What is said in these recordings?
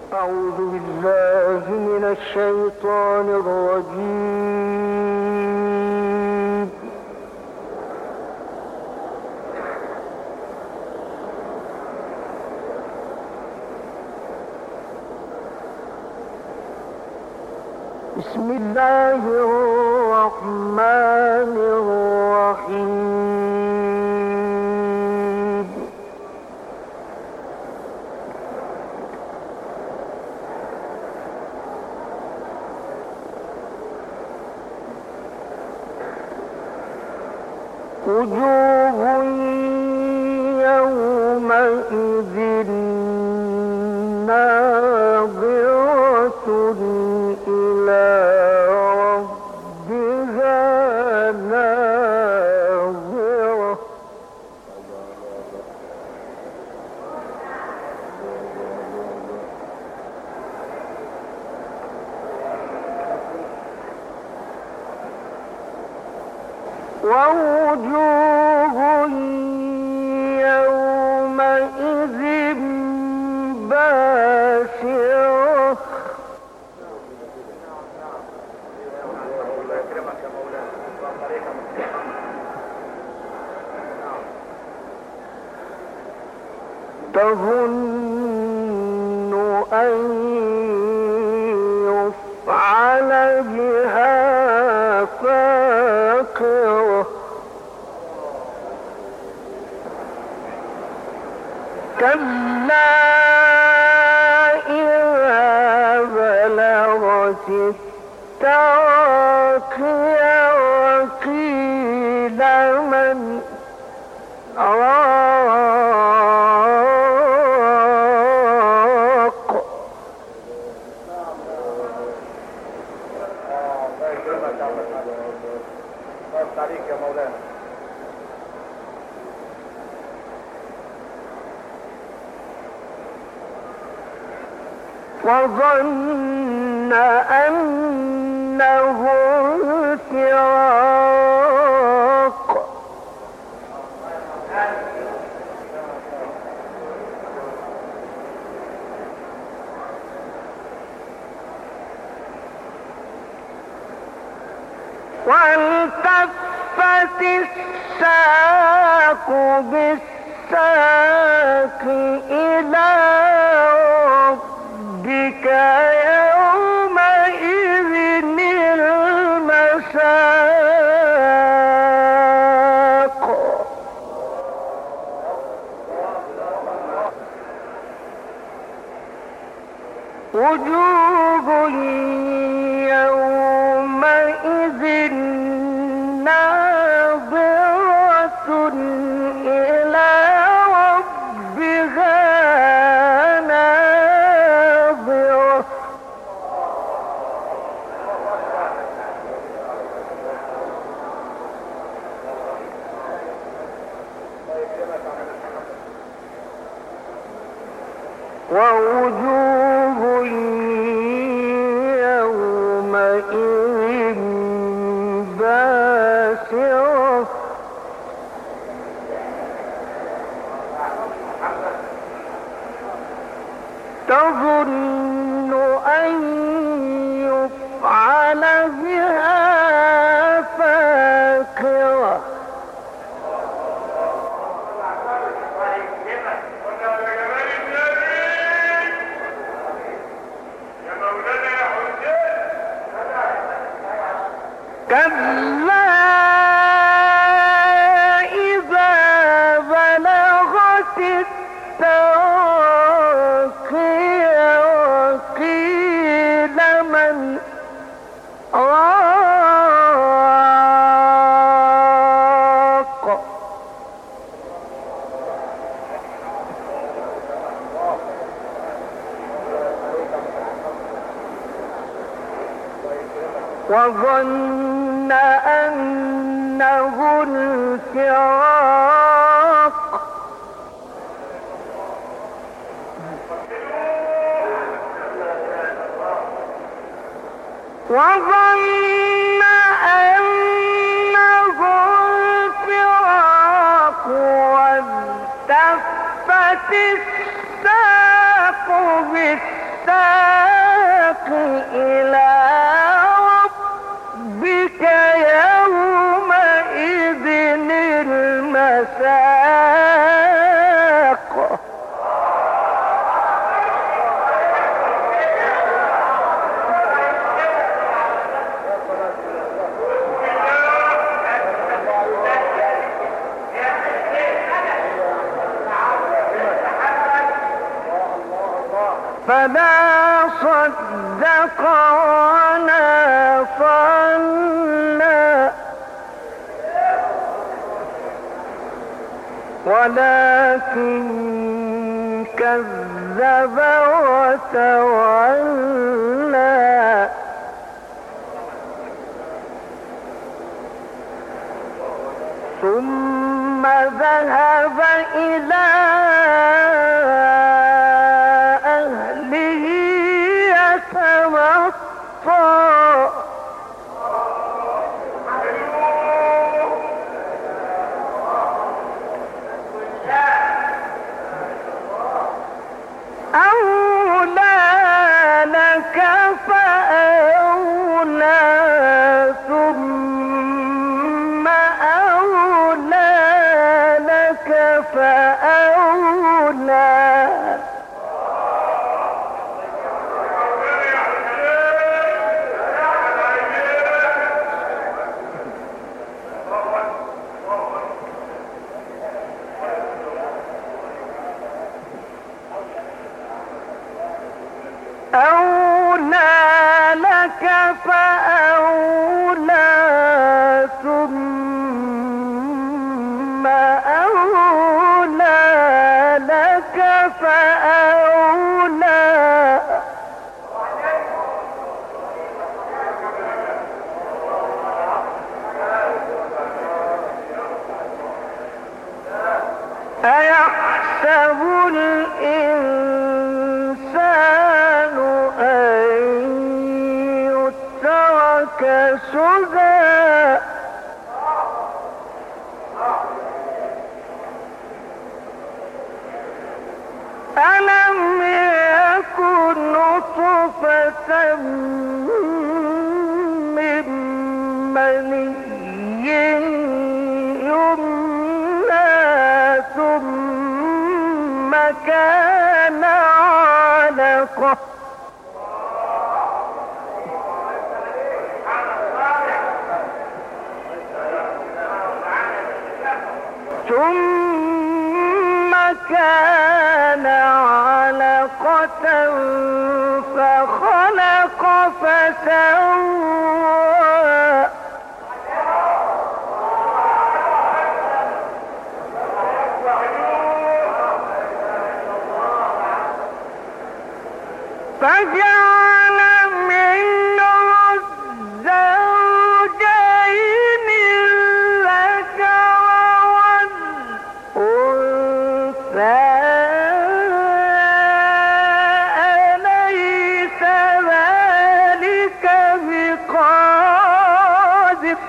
أعوذ بالله من الشيطان الرجيم. بسم الله الرحمن الرحيم. وجوه يومئذ ناظرة إلى ربها ناظرة ووجوه يومئذ باسرة تظن أن يفعل بها فاقرة كلا إذا بلغت التراقي وقيل من راق وظن أنه الفراق والتفت الساق بالساق إلى ربك يومئذ المساق وجوه يومئذ ناظرة إلى ربها ناظرة ووجوه يومئذ باسرة تظن أن يفعل بها فاقرة كلا إذا بلغت التراقي وقيل من راق وظن أنه الفراق وظن أنه الفراق والتفت الساق بالساق إلى ربك يومئذ المساق فلا صدق ولا صلى ولكن كذب وتولى ثم ذهب إلى أهله يتمطى أولى لك فأولى ثم أولى لك فأولى أولى لك فأولى ثم أولى لك فأولى أيحسب الإنسان أن يترك سدى ألم يكن نطفة من مني يمنى ثم كان علقة ثم كان علقة فخلق فسوى فجعل منه الزوجين الذكر والأنثى أليس ذلك بقادر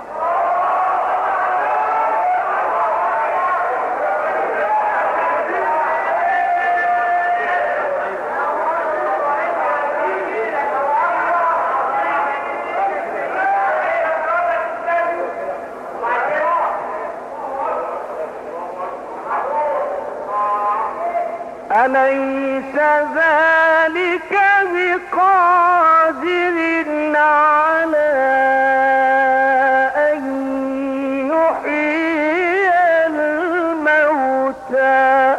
أليس ذلك بقادر على أن يحيي الموتى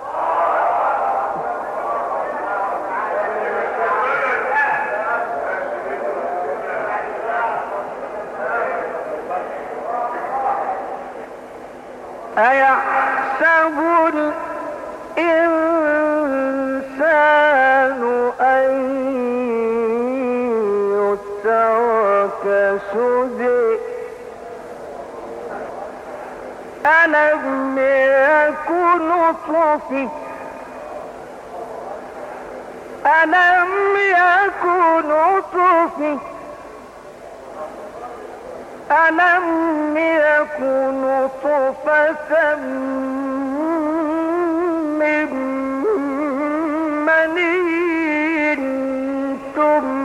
أيحسب الإنسان أن يترك سدى ألم يكن نطفة ألم يكن نطفة ألم يكن نطفة من مني ثم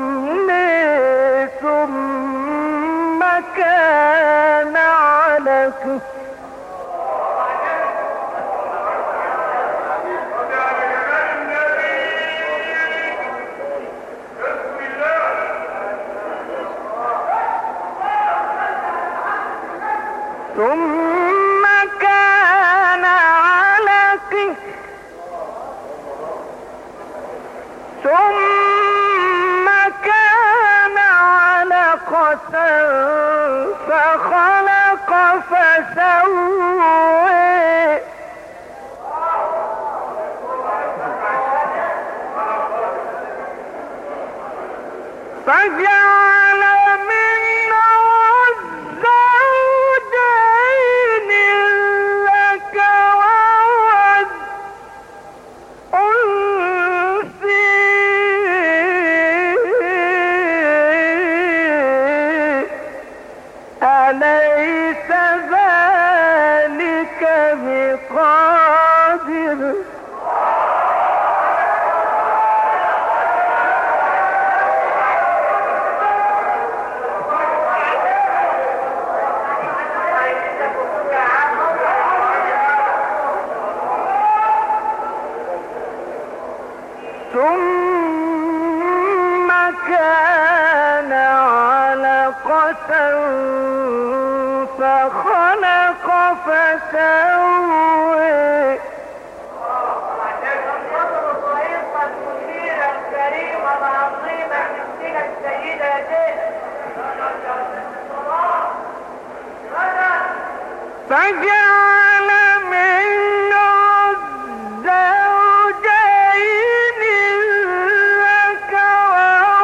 فجعل منه الزوجين الذكر والأنثى أليس ذلك بقادر ثم كان علقة فخلق فسوى فجعل منه الزوجين الذكر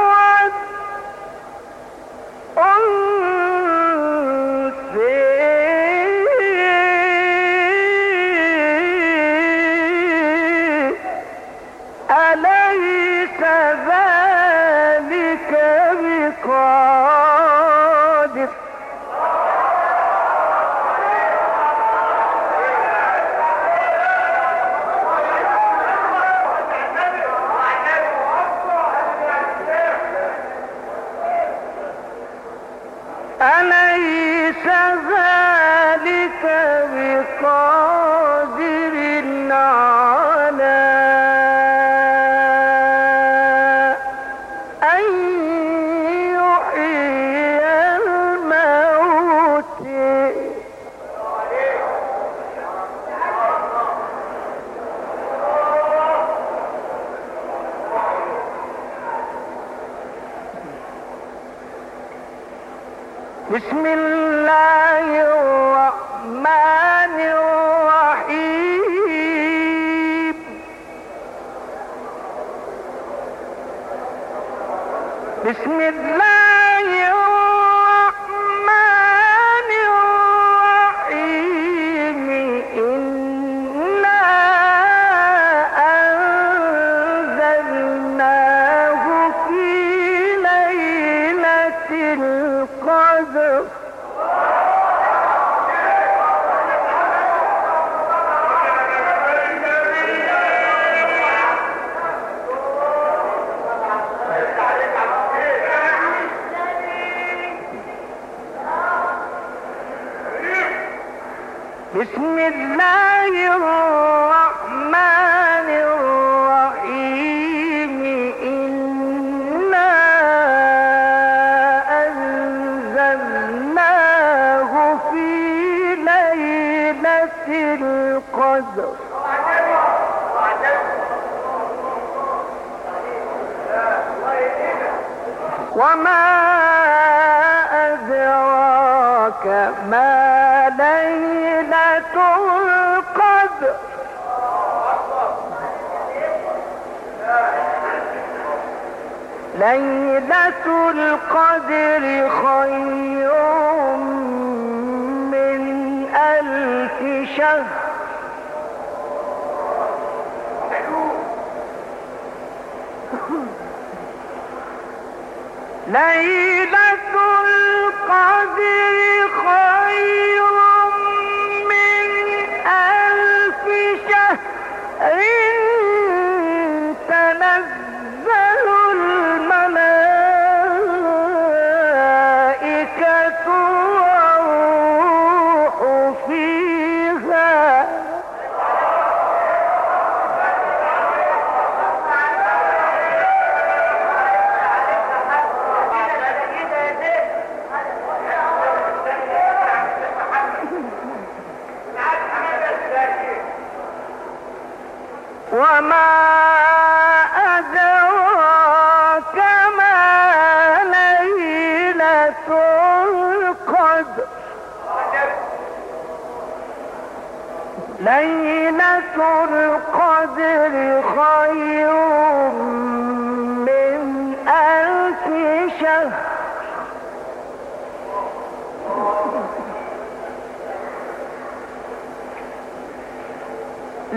والأنثى أليس ذلك بقادر أليس ذلك بقادر على أن يحيي الموت بسم الله الرحمن الرحيم بسم الله الرحمن الرحيم إنا أنزلناه في ليلة القدر بسم الله الرحمن الرحيم إنا أنزلناه في ليلة القدر وما أدراك ما ليلة القدر ليلة القدر خير من 1000 شهر ليلة القدر خير من 1000 شهر تنزل الملائكة والروح فيها وما أدراك ما ليلة القدر ليلة القدر خير من 1000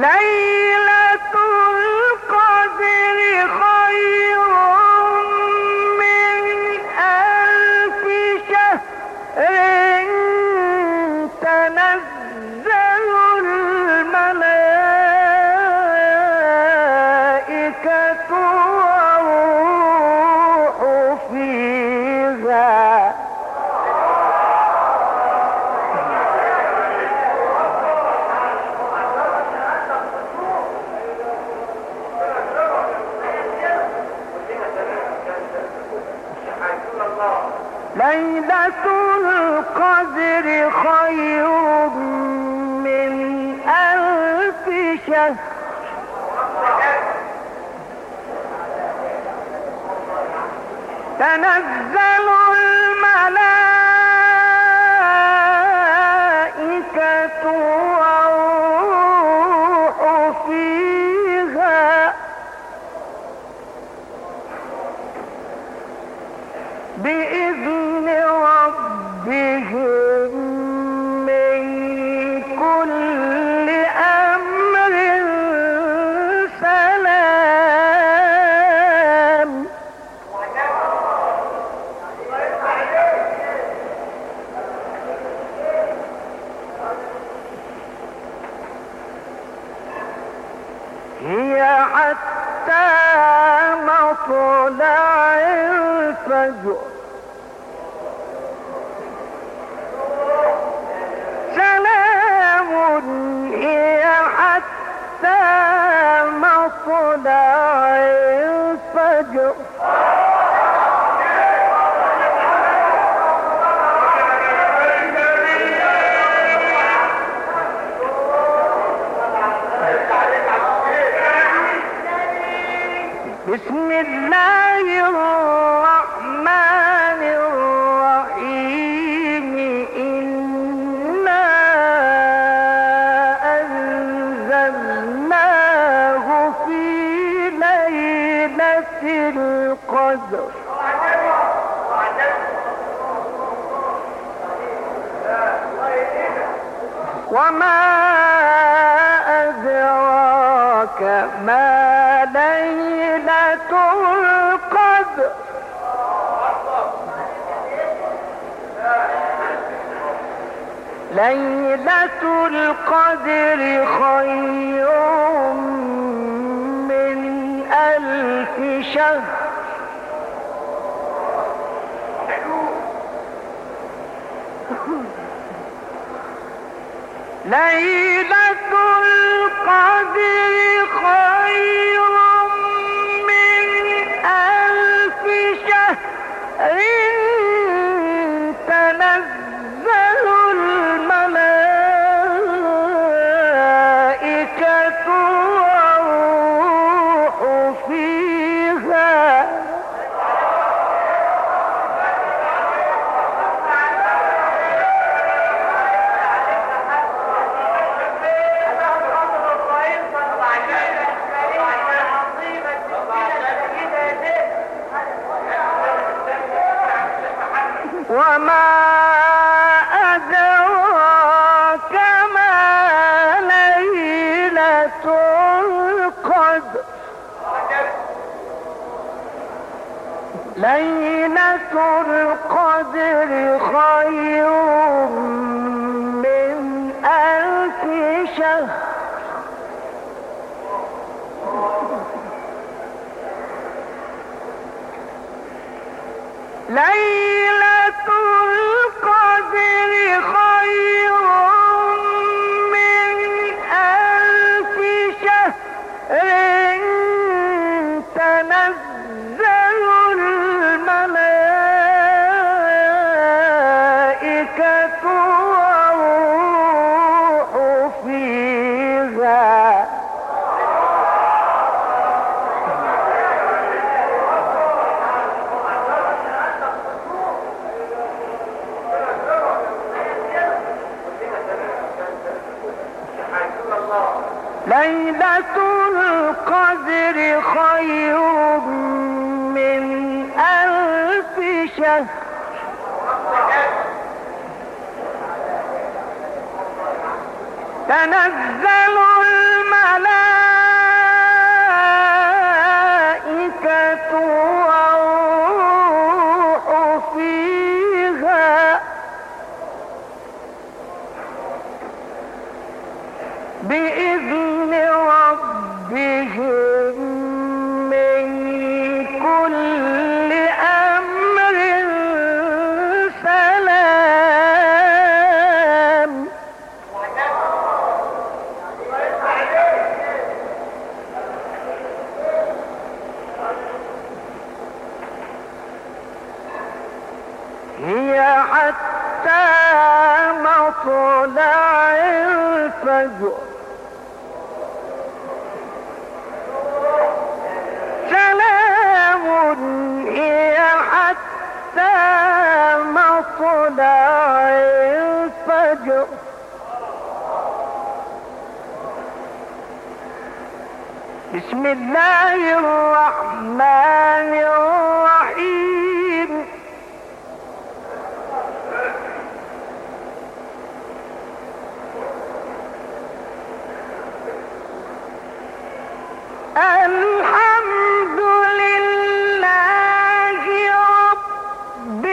ليلة القدر خير من ألف شهر تنزل الملائكة والروح فيها ليلة القدر خير من ألف شهر تنزل الملائكة والروح فيها بإذن ربهم من كل أمر سلام هي حتى مطلع الفجر سلام هي حتى مطلع الفجر بسم الله الرحمن الرحيم إنا أنزلناه في ليلة القدر وما أدراك ما ليلة القدر ليلة القدر خير من ألف شهر ليلة القدر خير من ألف شهر تنزل الملائكة والروح فيها وما أدراك ما ليلة القدر ليلة القدر خير من ألف شهر ليلة القدر خير من ألف شهر تنزل الملائكة والروح فيها ليلة القدر خير من ألف شهر تنزل الملائكة حتى مطلع الفجر سلام هي حتى مطلع الفجر بسم الله الرحمن الرحيم الحمد لله رب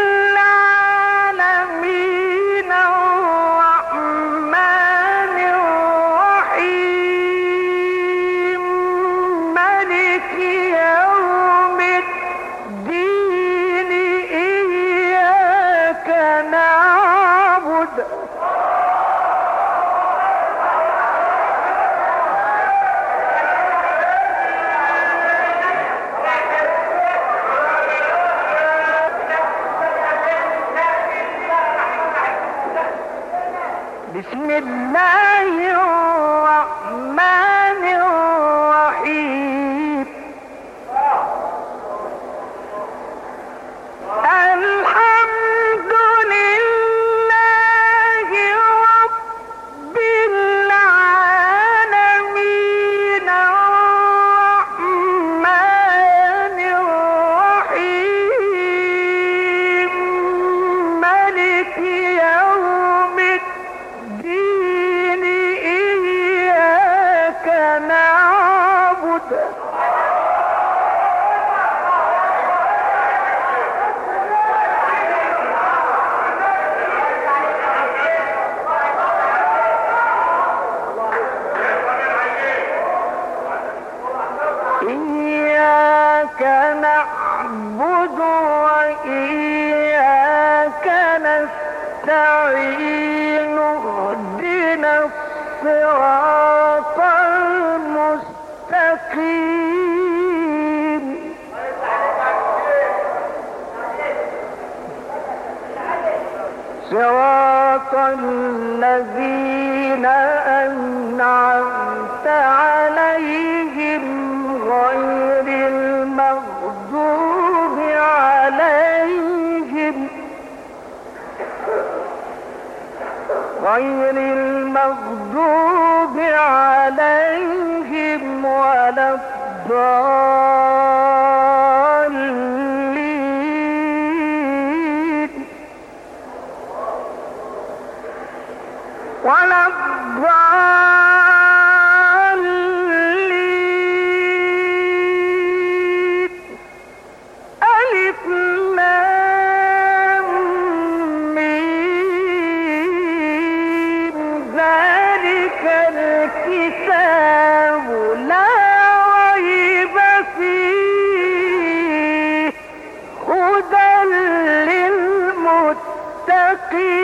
العالمين الرحمن الرحيم مالك يوم الدين إياك نعبد بسم الله الرحمن الرحيم الحمد لله رب العالمين الرحمن الرحيم مالك يوم الدين إياك نعبد إياك نعبد وإياك نستعين اهدنا الصراط المستقيم صراط الذين أنعمت عليهم غير المغضوب عليهم ولا الضالين ألف لام ميم ذلك الكتاب لا ريب فيه هدى للمتقين